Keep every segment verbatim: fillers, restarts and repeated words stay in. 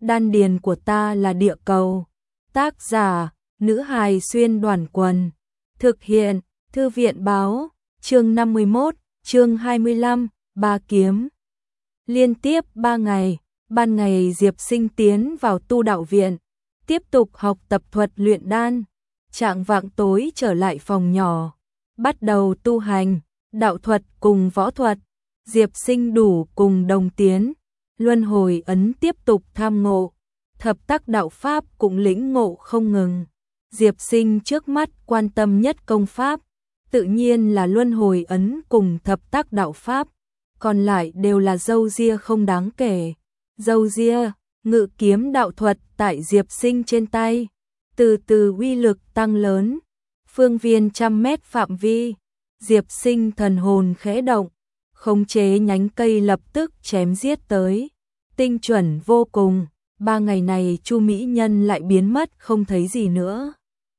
đan điền của ta là địa cầu. Tác giả, nữ hài xuyên đoàn quần. Thực hiện, thư viện báo, chương năm mươi mốt, chương hai mươi lăm, ba kiếm. Liên tiếp ba ngày, ban ngày Diệp Sinh tiến vào tu đạo viện, tiếp tục học tập thuật luyện đan. Trạng vạng tối trở lại phòng nhỏ, bắt đầu tu hành, đạo thuật cùng võ thuật. Diệp Sinh đủ cùng đồng tiến, luân hồi ấn tiếp tục tham ngộ, thập tác đạo pháp cũng lĩnh ngộ không ngừng. Diệp Sinh trước mắt quan tâm nhất công pháp, tự nhiên là luân hồi ấn cùng thập tác đạo pháp, còn lại đều là dâu ria không đáng kể. Dâu ria, ngự kiếm đạo thuật tại Diệp Sinh trên tay, từ từ uy lực tăng lớn, phương viên trăm mét phạm vi. Diệp Sinh thần hồn khẽ động, khống chế nhánh cây lập tức chém giết tới, tinh chuẩn vô cùng. Ba ngày này Chu Mỹ Nhân lại biến mất không thấy gì nữa.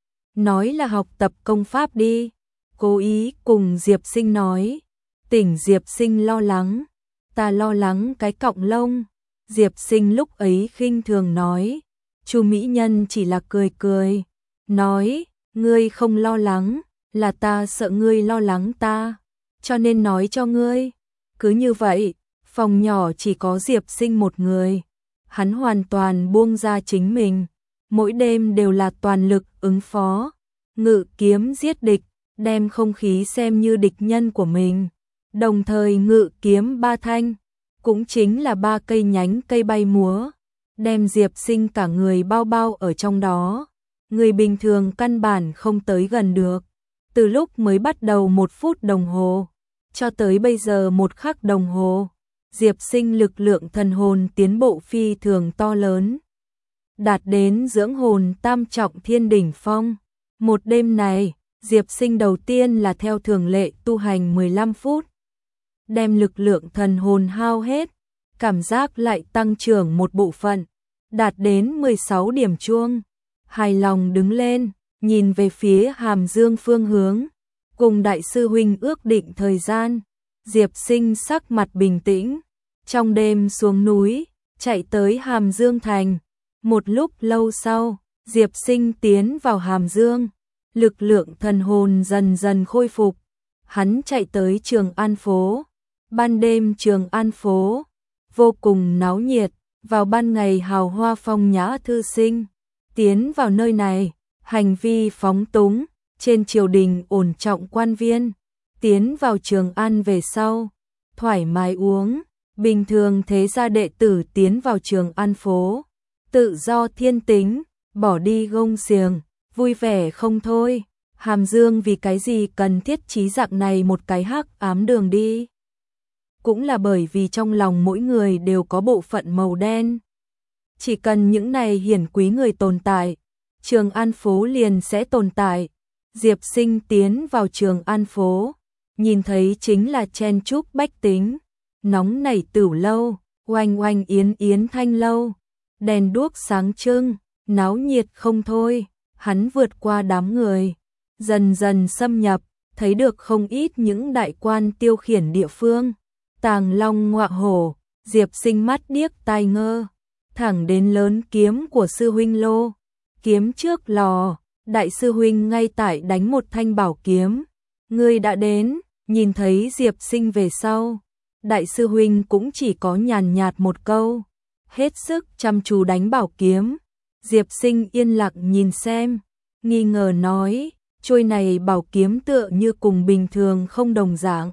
Nói là học tập công pháp đi, cố ý cùng Diệp Sinh nói. Tỉnh Diệp Sinh lo lắng, ta lo lắng cái cọng lông. Diệp Sinh lúc ấy khinh thường nói. Chu Mỹ Nhân chỉ là cười cười, nói, ngươi không lo lắng, là ta sợ ngươi lo lắng ta, cho nên nói cho ngươi. Cứ như vậy, phòng nhỏ chỉ có Diệp Sinh một người, hắn hoàn toàn buông ra chính mình, mỗi đêm đều là toàn lực ứng phó, ngự kiếm giết địch, đem không khí xem như địch nhân của mình, đồng thời ngự kiếm ba thanh, cũng chính là ba cây nhánh cây bay múa, đem Diệp Sinh cả người bao bao ở trong đó, người bình thường căn bản không tới gần được. Từ lúc mới bắt đầu một phút đồng hồ, cho tới bây giờ một khắc đồng hồ, Diệp Sinh lực lượng thần hồn tiến bộ phi thường to lớn, đạt đến dưỡng hồn tam trọng thiên đỉnh phong. Một đêm này, Diệp Sinh đầu tiên là theo thường lệ tu hành mười lăm phút, đem lực lượng thần hồn hao hết, cảm giác lại tăng trưởng một bộ phận, đạt đến mười sáu điểm chuông. Hài lòng đứng lên, nhìn về phía Hàm Dương phương hướng, cùng đại sư huynh ước định thời gian. Diệp Sinh sắc mặt bình tĩnh, trong đêm xuống núi, chạy tới Hàm Dương thành. Một lúc lâu sau, Diệp Sinh tiến vào Hàm Dương, lực lượng thần hồn dần dần khôi phục. Hắn chạy tới Trường An phố. Ban đêm Trường An phố vô cùng náo nhiệt, vào ban ngày hào hoa phong nhã thư sinh tiến vào nơi này, hành vi phóng túng, trên triều đình ổn trọng quan viên, tiến vào Trường An về sau, thoải mái uống, bình thường thế gia đệ tử tiến vào Trường An phố, tự do thiên tính, bỏ đi gông xiềng, vui vẻ không thôi. Hàm Dương vì cái gì cần thiết trí dạng này một cái hắc ám đường đi? Cũng là bởi vì trong lòng mỗi người đều có bộ phận màu đen. Chỉ cần những này hiển quý người tồn tại, Trường An phố liền sẽ tồn tại. Diệp Sinh tiến vào Trường An phố, nhìn thấy chính là chen chúc bách tính, nóng nảy tửu lâu, oanh oanh yến yến thanh lâu, đèn đuốc sáng trưng, náo nhiệt không thôi. Hắn vượt qua đám người, dần dần xâm nhập, thấy được không ít những đại quan tiêu khiển địa phương, tàng long ngọa hổ. Diệp Sinh mắt điếc tai ngơ, thẳng đến lớn kiếm của sư huynh lô. Kiếm trước lò, đại sư huynh ngay tại đánh một thanh bảo kiếm. Ngươi đã đến. Nhìn thấy Diệp Sinh về sau, đại sư huynh cũng chỉ có nhàn nhạt một câu, hết sức chăm chú đánh bảo kiếm. Diệp Sinh yên lặng nhìn xem, nghi ngờ nói, trôi này bảo kiếm tựa như cùng bình thường không đồng dạng.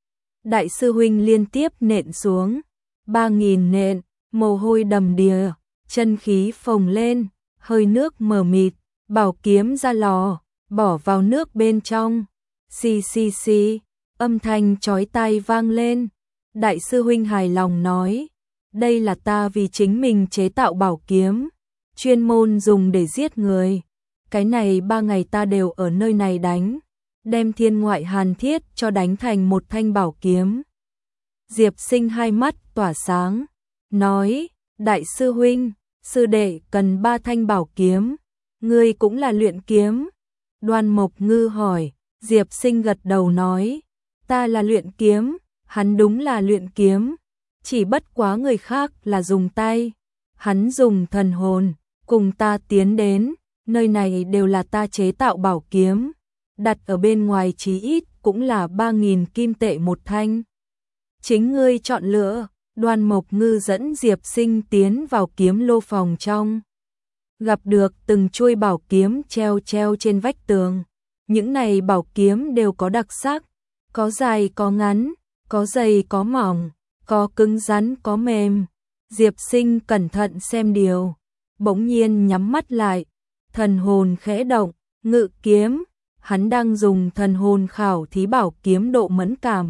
Đại sư huynh liên tiếp nện xuống, ba nghìn nện, mồ hôi đầm đìa, chân khí phồng lên, hơi nước mờ mịt, bảo kiếm ra lò, bỏ vào nước bên trong, xì xì xì, âm thanh chói tai vang lên. Đại sư huynh hài lòng nói, đây là ta vì chính mình chế tạo bảo kiếm, chuyên môn dùng để giết người. Cái này ba ngày ta đều ở nơi này đánh, đem thiên ngoại hàn thiết cho đánh thành một thanh bảo kiếm. Diệp Sinh hai mắt tỏa sáng, nói, đại sư huynh, sư đệ cần ba thanh bảo kiếm, ngươi cũng là luyện kiếm. Đoan Mộc Ngư hỏi, Diệp Sinh gật đầu nói, ta là luyện kiếm. Hắn đúng là luyện kiếm, chỉ bất quá người khác là dùng tay, hắn dùng thần hồn, cùng ta tiến đến, nơi này đều là ta chế tạo bảo kiếm, đặt ở bên ngoài chí ít cũng là ba nghìn kim tệ một thanh. Chính ngươi chọn lựa. Đoan Mộc Ngư dẫn Diệp Sinh tiến vào kiếm lô phòng trong. Gặp được từng chuôi bảo kiếm treo treo trên vách tường. Những này bảo kiếm đều có đặc sắc, có dài có ngắn, có dày có mỏng, có cứng rắn có mềm. Diệp Sinh cẩn thận xem điều, bỗng nhiên nhắm mắt lại, thần hồn khẽ động, ngự kiếm, hắn đang dùng thần hồn khảo thí bảo kiếm độ mẫn cảm.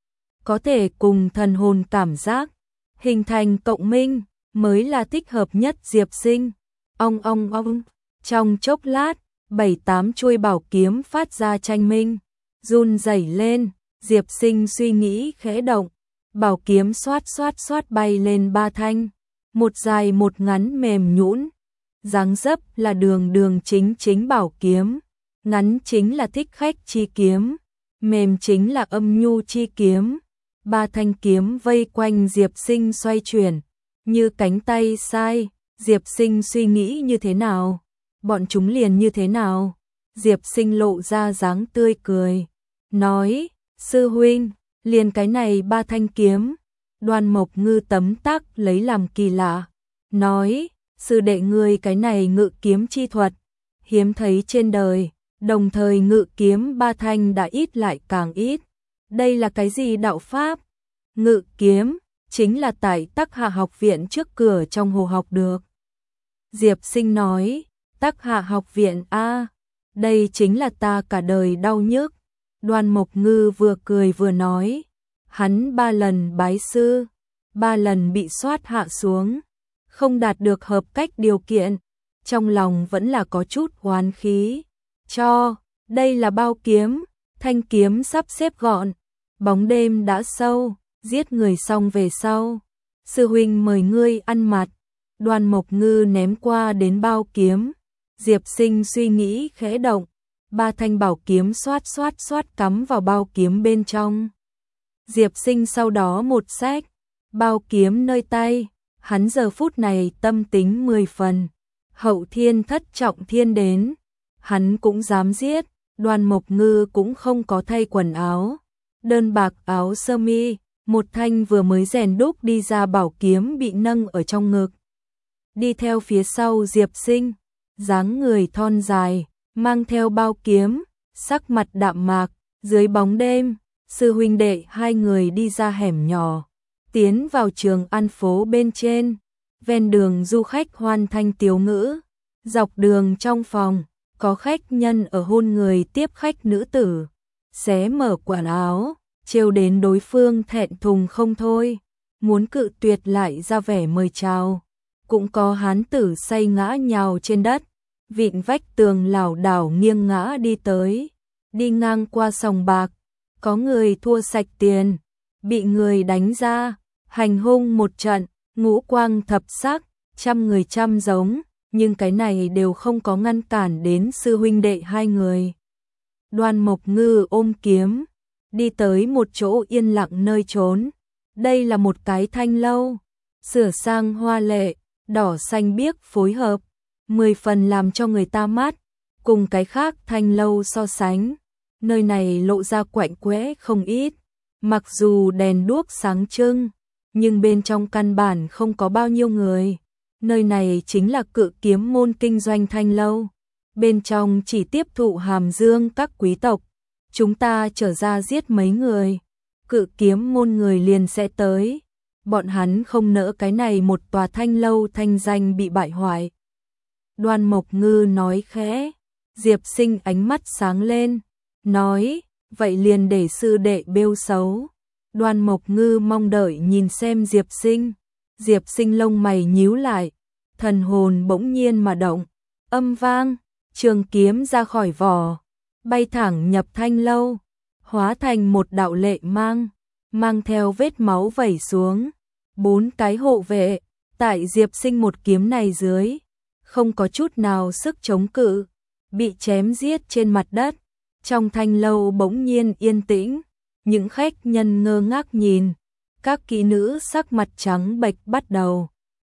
Có thể cùng thần hồn cảm giác, hình thành cộng minh, mới là thích hợp nhất Diệp Sinh. Ong ong ong, trong chốc lát, bảy tám chuôi bảo kiếm phát ra tranh minh, run rẩy lên, Diệp Sinh suy nghĩ khẽ động, bảo kiếm xoát xoát xoát bay lên ba thanh, một dài một ngắn mềm nhũn, dáng dấp là đường đường chính chính bảo kiếm, ngắn chính là thích khách chi kiếm, mềm chính là âm nhu chi kiếm. Ba thanh kiếm vây quanh Diệp Sinh xoay chuyển, như cánh tay sai, Diệp Sinh suy nghĩ như thế nào, bọn chúng liền như thế nào. Diệp Sinh lộ ra dáng tươi cười, nói, sư huynh, liền cái này ba thanh kiếm. Đoan Mộc Ngư tấm tắc lấy làm kỳ lạ, nói, sư đệ ngươi cái này ngự kiếm chi thuật, hiếm thấy trên đời, đồng thời ngự kiếm ba thanh đã ít lại càng ít. Đây là cái gì đạo pháp? Ngự kiếm, chính là tại Tắc Hạ học viện trước cửa trong hồ học được. Diệp Sinh nói, Tắc Hạ học viện a, đây chính là ta cả đời đau nhức. Đoan Mộc Ngư vừa cười vừa nói, hắn ba lần bái sư, ba lần bị soát hạ xuống, không đạt được hợp cách điều kiện, trong lòng vẫn là có chút oán khí. Cho, đây là bao kiếm, thanh kiếm sắp xếp gọn, bóng đêm đã sâu, giết người xong về sau. Sư huynh mời ngươi ăn mặt. Đoan Mộc Ngư ném qua đến bao kiếm. Diệp Sinh suy nghĩ khẽ động, ba thanh bảo kiếm xoát xoát xoát cắm vào bao kiếm bên trong. Diệp Sinh sau đó một xách, bao kiếm nơi tay, hắn giờ phút này tâm tính mười phần. Hậu thiên thất trọng thiên đến, hắn cũng dám giết. Đoan Mộc Ngư cũng không có thay quần áo, đơn bạc áo sơ mi, một thanh vừa mới rèn đúc đi ra bảo kiếm bị nâng ở trong ngực. Đi theo phía sau Diệp Sinh, dáng người thon dài, mang theo bao kiếm, sắc mặt đạm mạc, dưới bóng đêm, sư huynh đệ hai người đi ra hẻm nhỏ, tiến vào Trường An phố bên trên, ven đường du khách hoan thanh tiếu ngữ, dọc đường trong phòng, có khách nhân ở hôn người tiếp khách nữ tử, xé mở quần áo, trêu đến đối phương thẹn thùng không thôi, muốn cự tuyệt lại ra vẻ mời chào. Cũng có hán tử say ngã nhào trên đất, vịn vách tường lảo đảo nghiêng ngã đi tới, đi ngang qua sòng bạc, có người thua sạch tiền, bị người đánh ra, hành hung một trận, ngũ quang thập sắc, trăm người trăm giống, nhưng cái này đều không có ngăn cản đến sư huynh đệ hai người. Đoan Mộc Ngư ôm kiếm, đi tới một chỗ yên lặng nơi trốn. Đây là một cái thanh lâu, sửa sang hoa lệ, đỏ xanh biếc phối hợp, mười phần làm cho người ta mát. Cùng cái khác thanh lâu so sánh, nơi này lộ ra quạnh quẽ không ít. Mặc dù đèn đuốc sáng trưng, nhưng bên trong căn bản không có bao nhiêu người. Nơi này chính là Cự Kiếm môn kinh doanh thanh lâu. Bên trong chỉ tiếp thụ hàm dương các quý tộc. Chúng ta trở ra giết mấy người, Cự Kiếm môn người liền sẽ tới. Bọn hắn không nỡ cái này một tòa thanh lâu thanh danh bị bại hoại. Đoan Mộc Ngư nói khẽ, Diệp Sinh ánh mắt sáng lên, nói, vậy liền để sư đệ bêu xấu. Đoan Mộc Ngư mong đợi nhìn xem Diệp Sinh, Diệp Sinh lông mày nhíu lại, thần hồn bỗng nhiên mà động, âm vang, trường kiếm ra khỏi vỏ, bay thẳng nhập thanh lâu, hóa thành một đạo lệ mang, mang theo vết máu vẩy xuống. Bốn cái hộ vệ, tại Diệp Sinh một kiếm này dưới, không có chút nào sức chống cự, bị chém giết trên mặt đất. Trong thanh lâu bỗng nhiên yên tĩnh, những khách nhân ngơ ngác nhìn, các kỹ nữ sắc mặt trắng bệch bắt đầu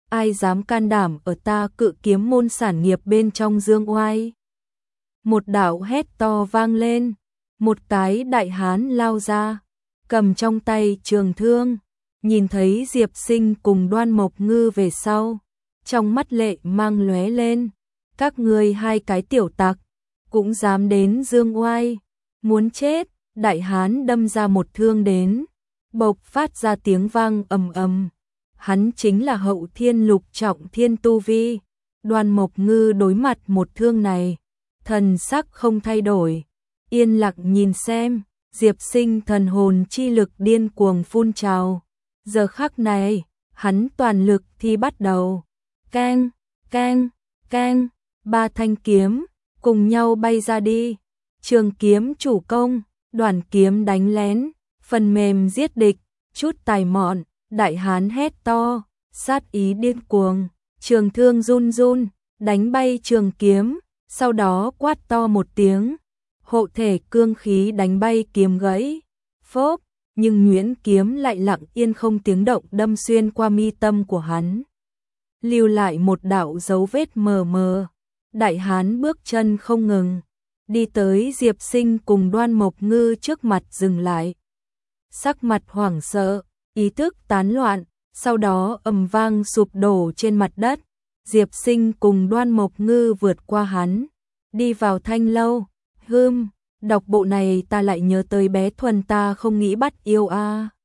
ai dám can đảm ở ta Cự Kiếm môn sản nghiệp bên trong dương oai. Một đạo hét to vang lên, một cái đại hán lao ra, cầm trong tay trường thương, nhìn thấy Diệp Sinh cùng Đoan Mộc Ngư về sau, trong mắt lệ mang lóe lên, các ngươi hai cái tiểu tặc, cũng dám đến dương oai, muốn chết. Đại hán đâm ra một thương đến, bộc phát ra tiếng vang ầm ầm. Hắn chính là hậu thiên lục trọng thiên tu vi. Đoan Mộc Ngư đối mặt một thương này, thần sắc không thay đổi, yên lặng nhìn xem. Diệp Sinh thần hồn chi lực điên cuồng phun trào. Giờ khắc này, hắn toàn lực thi bắt đầu. Keng, keng, keng, ba thanh kiếm cùng nhau bay ra đi. Trường kiếm chủ công, đoàn kiếm đánh lén, phần mềm giết địch, chút tài mọn. Đại hán hét to, sát ý điên cuồng, trường thương run run, đánh bay trường kiếm, sau đó quát to một tiếng, hộ thể cương khí đánh bay kiếm gãy, phốp, nhưng nhuyễn kiếm lại lặng yên không tiếng động đâm xuyên qua mi tâm của hắn, lưu lại một đạo dấu vết mờ mờ. Đại hán bước chân không ngừng, đi tới Diệp Sinh cùng Đoan Mộc Ngư trước mặt dừng lại, sắc mặt hoảng sợ, ý thức tán loạn, sau đó ầm vang sụp đổ trên mặt đất. Diệp Sinh cùng Đoan Mộc Ngư vượt qua hắn, đi vào thanh lâu. Hừm, đọc bộ này ta lại nhớ tới bé Thuần ta không nghĩ bắt yêu a. À.